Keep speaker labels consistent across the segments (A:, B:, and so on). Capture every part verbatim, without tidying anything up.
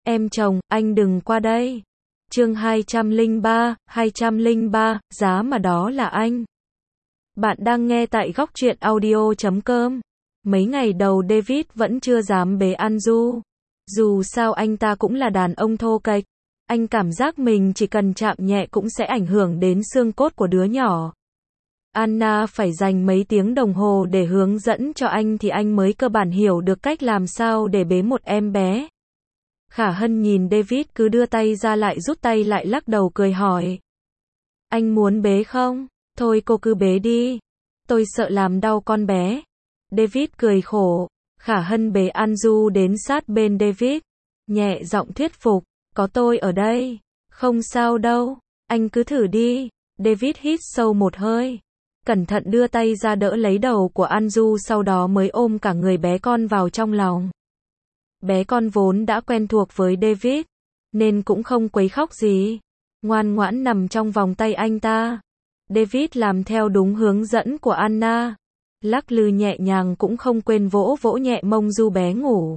A: Em chồng, anh đừng qua đây. Chương hai trăm lẻ ba, hai trăm lẻ ba, giá mà đó là anh. Bạn đang nghe tại góc truyện audio chấm com. Mấy ngày đầu David vẫn chưa dám bế Anju. Dù sao anh ta cũng là đàn ông thô kệch. Anh cảm giác mình chỉ cần chạm nhẹ cũng sẽ ảnh hưởng đến xương cốt của đứa nhỏ. Anna phải dành mấy tiếng đồng hồ để hướng dẫn cho anh thì anh mới cơ bản hiểu được cách làm sao để bế một em bé. Khả Hân nhìn David cứ đưa tay ra lại rút tay lại lắc đầu cười hỏi. Anh muốn bế không? Thôi cô cứ bế đi. Tôi sợ làm đau con bé. David cười khổ. Khả Hân bế Anju đến sát bên David. Nhẹ giọng thuyết phục. Có tôi ở đây. Không sao đâu. Anh cứ thử đi. David hít sâu một hơi. Cẩn thận đưa tay ra đỡ lấy đầu của Anju sau đó mới ôm cả người bé con vào trong lòng. Bé con vốn đã quen thuộc với David, nên cũng không quấy khóc gì. Ngoan ngoãn nằm trong vòng tay anh ta. David làm theo đúng hướng dẫn của Anna. Lắc lư nhẹ nhàng cũng không quên vỗ vỗ nhẹ mông Du bé ngủ.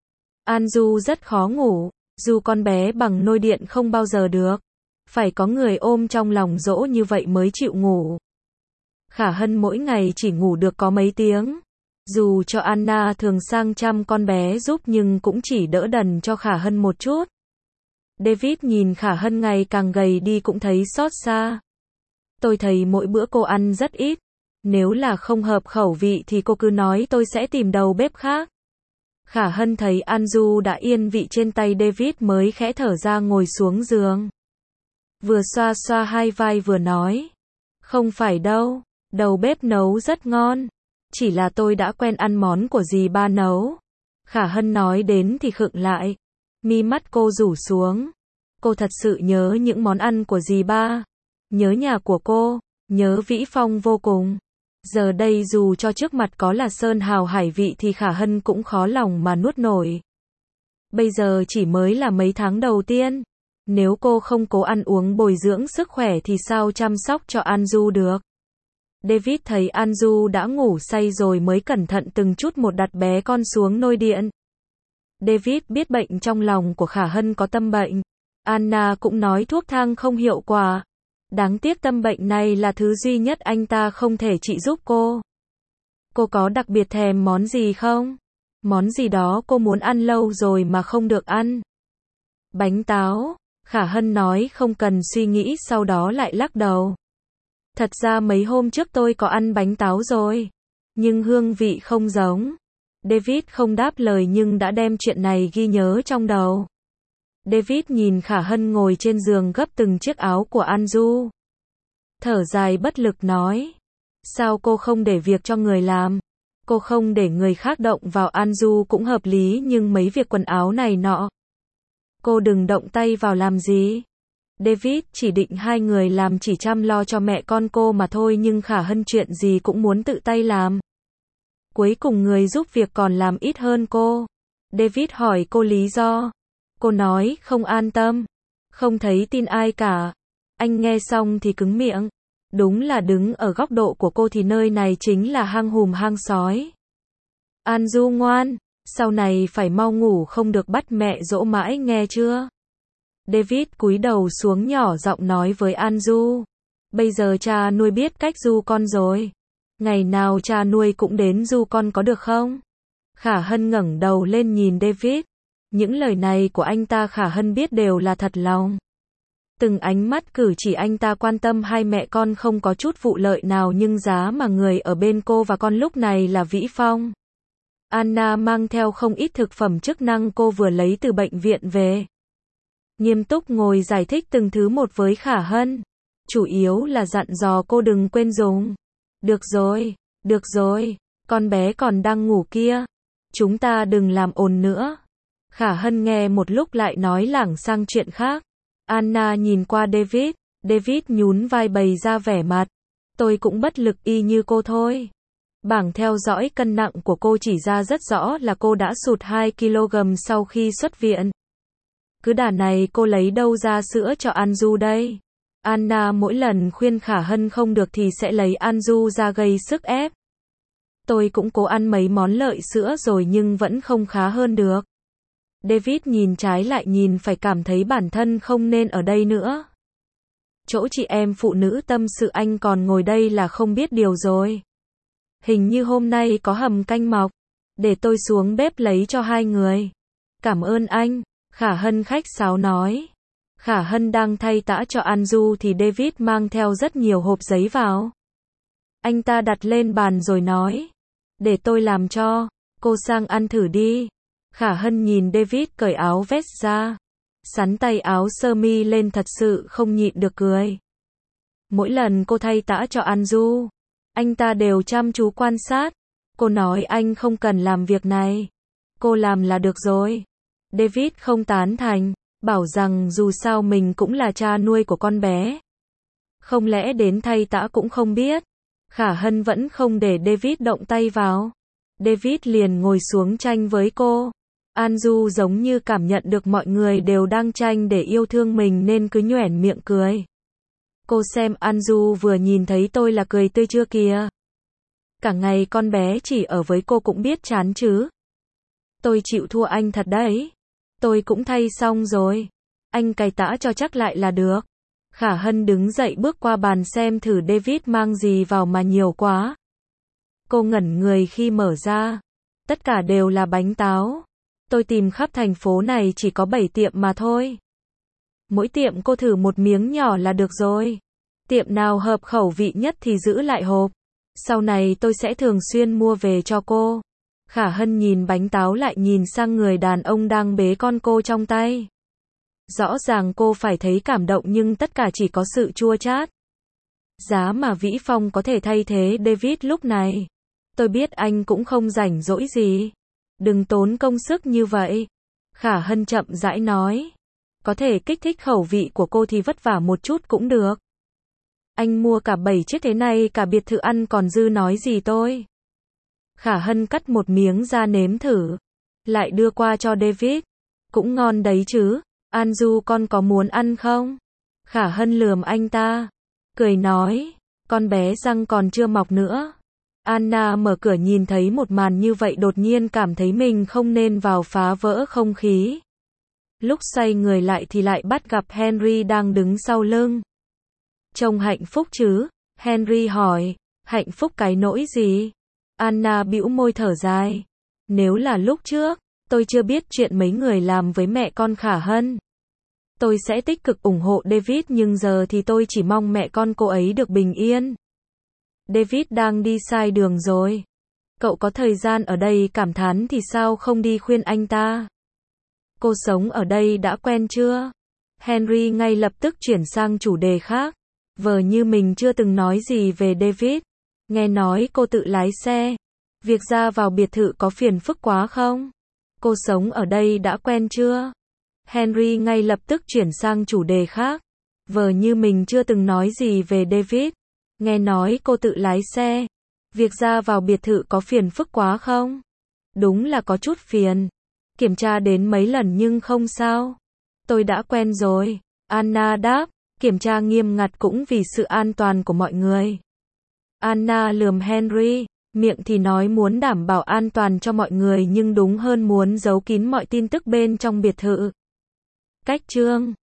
A: Anju rất khó ngủ, dù con bé bằng nôi điện không bao giờ được. Phải có người ôm trong lòng dỗ như vậy mới chịu ngủ. Khả Hân mỗi ngày chỉ ngủ được có mấy tiếng. Dù cho Anna thường sang chăm con bé giúp nhưng cũng chỉ đỡ đần cho Khả Hân một chút. David nhìn Khả Hân ngày càng gầy đi cũng thấy xót xa. Tôi thấy mỗi bữa cô ăn rất ít. Nếu là không hợp khẩu vị thì cô cứ nói tôi sẽ tìm đầu bếp khác. Khả Hân thấy Anju đã yên vị trên tay David mới khẽ thở ra ngồi xuống giường. Vừa xoa xoa hai vai vừa nói. Không phải đâu, đầu bếp nấu rất ngon. Chỉ là tôi đã quen ăn món của dì ba nấu. Khả Hân nói đến thì khựng lại. Mi mắt cô rủ xuống. Cô thật sự nhớ những món ăn của dì ba. Nhớ nhà của cô. Nhớ Vĩ Phong vô cùng. Giờ đây dù cho trước mặt có là sơn hào hải vị thì Khả Hân cũng khó lòng mà nuốt nổi. Bây giờ chỉ mới là mấy tháng đầu tiên. Nếu cô không cố ăn uống bồi dưỡng sức khỏe thì sao chăm sóc cho Anju được. David thấy Anju đã ngủ say rồi mới cẩn thận từng chút một đặt bé con xuống nôi điện. David biết bệnh trong lòng của Khả Hân có tâm bệnh. Anna cũng nói thuốc thang không hiệu quả. Đáng tiếc tâm bệnh này là thứ duy nhất anh ta không thể trị giúp cô. Cô có đặc biệt thèm món gì không? Món gì đó cô muốn ăn lâu rồi mà không được ăn. Bánh táo. Khả Hân nói không cần suy nghĩ sau đó lại lắc đầu. Thật ra mấy hôm trước tôi có ăn bánh táo rồi. Nhưng hương vị không giống. David không đáp lời nhưng đã đem chuyện này ghi nhớ trong đầu. David nhìn Khả Hân ngồi trên giường gấp từng chiếc áo của Anju. Thở dài bất lực nói. Sao cô không để việc cho người làm? Cô không để người khác động vào Anju cũng hợp lý nhưng mấy việc quần áo này nọ. Cô đừng động tay vào làm gì. David chỉ định hai người làm chỉ chăm lo cho mẹ con cô mà thôi nhưng Khả Hân chuyện gì cũng muốn tự tay làm. Cuối cùng người giúp việc còn làm ít hơn cô. David hỏi cô lý do. Cô nói không an tâm. Không thấy tin ai cả. Anh nghe xong thì cứng miệng. Đúng là đứng ở góc độ của cô thì nơi này chính là hang hùm hang sói. Anju ngoan. Sau này phải mau ngủ không được bắt mẹ dỗ mãi nghe chưa? David cúi đầu xuống nhỏ giọng nói với Anju. Bây giờ cha nuôi biết cách du con rồi. Ngày nào cha nuôi cũng đến du con có được không? Khả Hân ngẩng đầu lên nhìn David. Những lời này của anh ta Khả Hân biết đều là thật lòng. Từng ánh mắt cử chỉ anh ta quan tâm hai mẹ con không có chút vụ lợi nào nhưng giá mà người ở bên cô và con lúc này là Vĩ Phong. Anna mang theo không ít thực phẩm chức năng cô vừa lấy từ bệnh viện về. Nghiêm túc ngồi giải thích từng thứ một với Khả Hân. Chủ yếu là dặn dò cô đừng quên dùng. Được rồi, được rồi, con bé còn đang ngủ kia. Chúng ta đừng làm ồn nữa. Khả Hân nghe một lúc lại nói lảng sang chuyện khác. Anna nhìn qua David. David nhún vai bày ra vẻ mặt. Tôi cũng bất lực y như cô thôi. Bảng theo dõi cân nặng của cô chỉ ra rất rõ là cô đã sụt hai ki lô gam sau khi xuất viện. Cứ đà này cô lấy đâu ra sữa cho Anju đây? Anna mỗi lần khuyên Khả Hân không được thì sẽ lấy Anju ra gây sức ép. Tôi cũng cố ăn mấy món lợi sữa rồi nhưng vẫn không khá hơn được. David nhìn trái lại nhìn phải cảm thấy bản thân không nên ở đây nữa. Chỗ chị em phụ nữ tâm sự anh còn ngồi đây là không biết điều rồi. Hình như hôm nay có hầm canh mọc. Để tôi xuống bếp lấy cho hai người. Cảm ơn anh, Khả Hân khách sáo nói. Khả Hân đang thay tã cho Anju thì David mang theo rất nhiều hộp giấy vào. Anh ta đặt lên bàn rồi nói. Để tôi làm cho, cô sang ăn thử đi. Khả Hân nhìn David cởi áo vest ra. Sắn tay áo sơ mi lên thật sự không nhịn được cười. Mỗi lần cô thay tã cho Anju, anh ta đều chăm chú quan sát. Cô nói anh không cần làm việc này. Cô làm là được rồi. David không tán thành, bảo rằng dù sao mình cũng là cha nuôi của con bé. Không lẽ đến thay tã cũng không biết. Khả Hân vẫn không để David động tay vào. David liền ngồi xuống tranh với cô. Anju giống như cảm nhận được mọi người đều đang tranh để yêu thương mình nên cứ nhoẻn miệng cười. Cô xem Anju vừa nhìn thấy tôi là cười tươi chưa kìa. Cả ngày con bé chỉ ở với cô cũng biết chán chứ. Tôi chịu thua anh thật đấy. Tôi cũng thay xong rồi. Anh cày tã cho chắc lại là được. Khả Hân đứng dậy bước qua bàn xem thử David mang gì vào mà nhiều quá. Cô ngẩn người khi mở ra. Tất cả đều là bánh táo. Tôi tìm khắp thành phố này chỉ có bảy tiệm mà thôi. Mỗi tiệm cô thử một miếng nhỏ là được rồi. Tiệm nào hợp khẩu vị nhất thì giữ lại hộp. Sau này tôi sẽ thường xuyên mua về cho cô. Khả Hân nhìn bánh táo lại nhìn sang người đàn ông đang bế con cô trong tay. Rõ ràng cô phải thấy cảm động nhưng tất cả chỉ có sự chua chát. Giá mà Vĩ Phong có thể thay thế David lúc này. Tôi biết anh cũng không rảnh rỗi gì. Đừng tốn công sức như vậy. Khả Hân chậm rãi nói. Có thể kích thích khẩu vị của cô thì vất vả một chút cũng được. Anh mua cả bảy chiếc thế này cả biệt thự ăn còn dư nói gì tôi. Khả Hân cắt một miếng ra nếm thử. Lại đưa qua cho David. Cũng ngon đấy chứ. Anju con có muốn ăn không? Khả Hân lườm anh ta. Cười nói. Con bé răng còn chưa mọc nữa. Anna mở cửa nhìn thấy một màn như vậy đột nhiên cảm thấy mình không nên vào phá vỡ không khí. Lúc xoay người lại thì lại bắt gặp Henry đang đứng sau lưng. Trông hạnh phúc chứ? Henry hỏi. Hạnh phúc cái nỗi gì? Anna bĩu môi thở dài. Nếu là lúc trước, tôi chưa biết chuyện mấy người làm với mẹ con Khả Hân. Tôi sẽ tích cực ủng hộ David nhưng giờ thì tôi chỉ mong mẹ con cô ấy được bình yên. David đang đi sai đường rồi. Cậu có thời gian ở đây cảm thán thì sao không đi khuyên anh ta? Cô sống ở đây đã quen chưa? Henry ngay lập tức chuyển sang chủ đề khác. Vờ như mình chưa từng nói gì về David. Nghe nói cô tự lái xe. Việc ra vào biệt thự có phiền phức quá không? Cô sống ở đây đã quen chưa? Henry ngay lập tức chuyển sang chủ đề khác. Vờ như mình chưa từng nói gì về David. Nghe nói cô tự lái xe. Việc ra vào biệt thự có phiền phức quá không? Đúng là có chút phiền. Kiểm tra đến mấy lần nhưng không sao. Tôi đã quen rồi. Anna đáp. Kiểm tra nghiêm ngặt cũng vì sự an toàn của mọi người. Anna lườm Henry. Miệng thì nói muốn đảm bảo an toàn cho mọi người nhưng đúng hơn muốn giấu kín mọi tin tức bên trong biệt thự. Cách chương